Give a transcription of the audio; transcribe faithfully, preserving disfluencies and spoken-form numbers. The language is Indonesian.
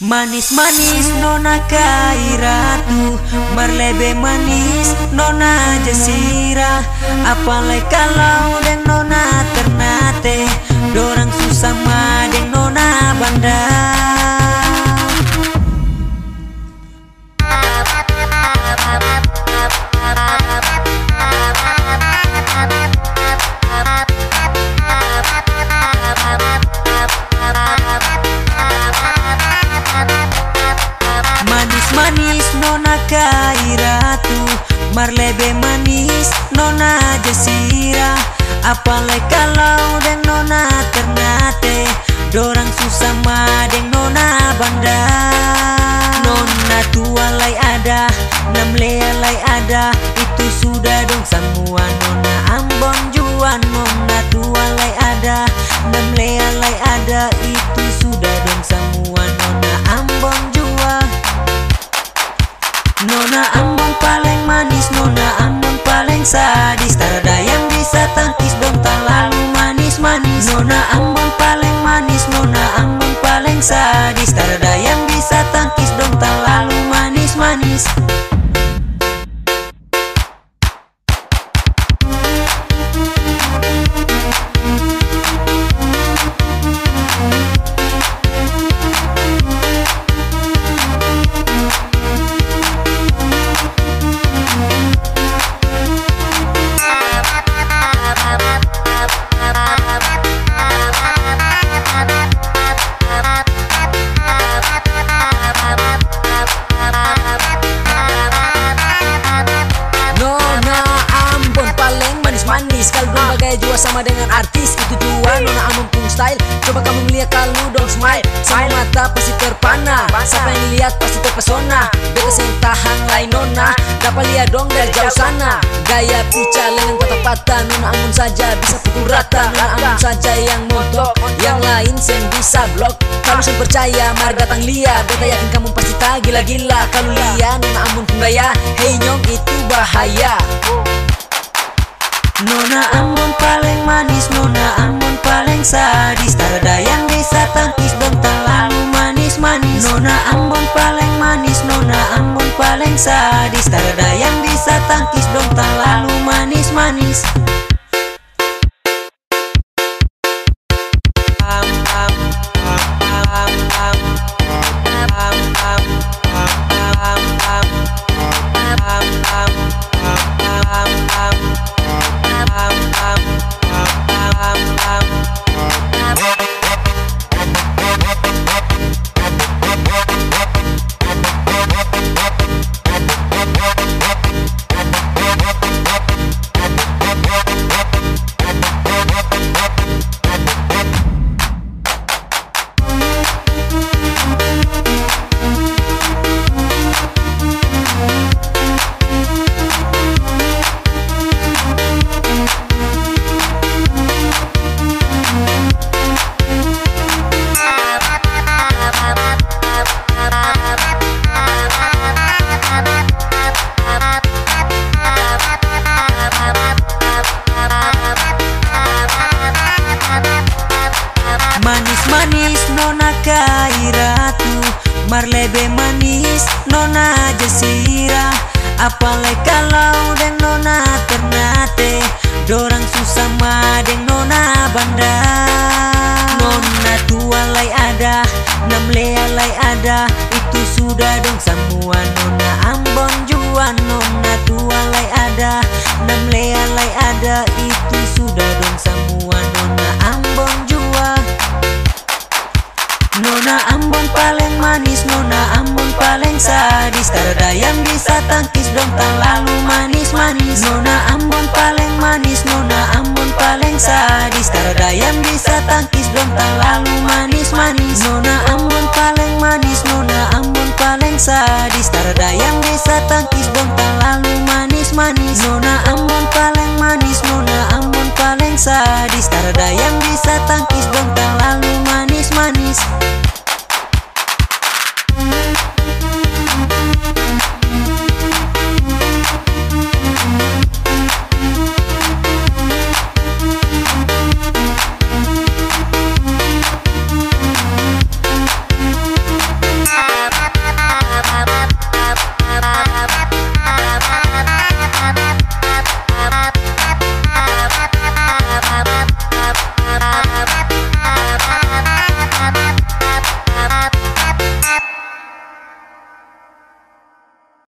Manis-manis nona Kairatu, marlebe manis nona Jasira. Apalai kalau deng nona Ternate, dorang susah mah deng nona Banda. Manis nona Kairatu, marlebe manis nona Jasira. Apalai kalau deng nona Ternate, dorang susah mah deng nona Banda. Nona tua lai ada, nam lea lai ada, itu sudah dong semua nona Ambon jua. Nona tua lai ada, nam lea lai ada, itu sudah dong semua nona Ambon jua. Nona Ambon paling manis, nona Ambon paling sadis, tak ada yang bisa tangkis dong terlalu manis-manis. Nona Ambon paling manis, nona Ambon paling sadis, tak ada yang bisa tangkis dong terlalu manis-manis. Manis kalau belum bagai jua sama dengan artis, itu jua nona Ambon pun style. Coba kamu lihat kalau dong smile, sama mata pasti terpana, siapa yang lihat pasti terpesona. Beta yang tahan lain nona, dapat lihat dong dari jauh sana. Gaya pica lengan patah-patah, nona Ambon saja bisa pukul rata. Nona Ambon saja yang montok, yang lain sen bisa blok. Kamu sen percaya, mari datang lihat. Beta yakin kamu pasti tak gila-gila kalau lihat nona Ambon pun gaya. Hey nyong itu bahaya. Nona Ambon paling manis, nona Ambon paling sadis, tak ada yang bisa tangkis dong terlalu manis-manis. Nona Ambon paling manis, nona Ambon paling sadis, tak ada yang bisa tangkis dong terlalu manis-manis. Manis-manis nona Kairatu, marlebe manis nona Jasira. Apalai kalau deng nona Ternate, dorang susah mah deng nona Banda. Nona tua lai ada, nam lea lai ada, itu sudah dong semua nona Ambon jua. Nona tua lai ada, nam lea lai ada, itu sudah dong semua nona Ambon jua. Nona Ambon paling manis, nona Ambon paling sadis, tak ada yang bisa tangkis dong terlalu manis-manis. Nona Ambon paling manis, nona Ambon paling sadis, tak ada yang bisa tangkis dong terlalu manis-manis. Nona Ambon paling manis, nona Ambon paling sadis, tak ada yang bisa tangkis dong terlalu manis-manis. Nona Ambon paling manis, nona Ambon paling sadis, tak ada yang bisa tangkis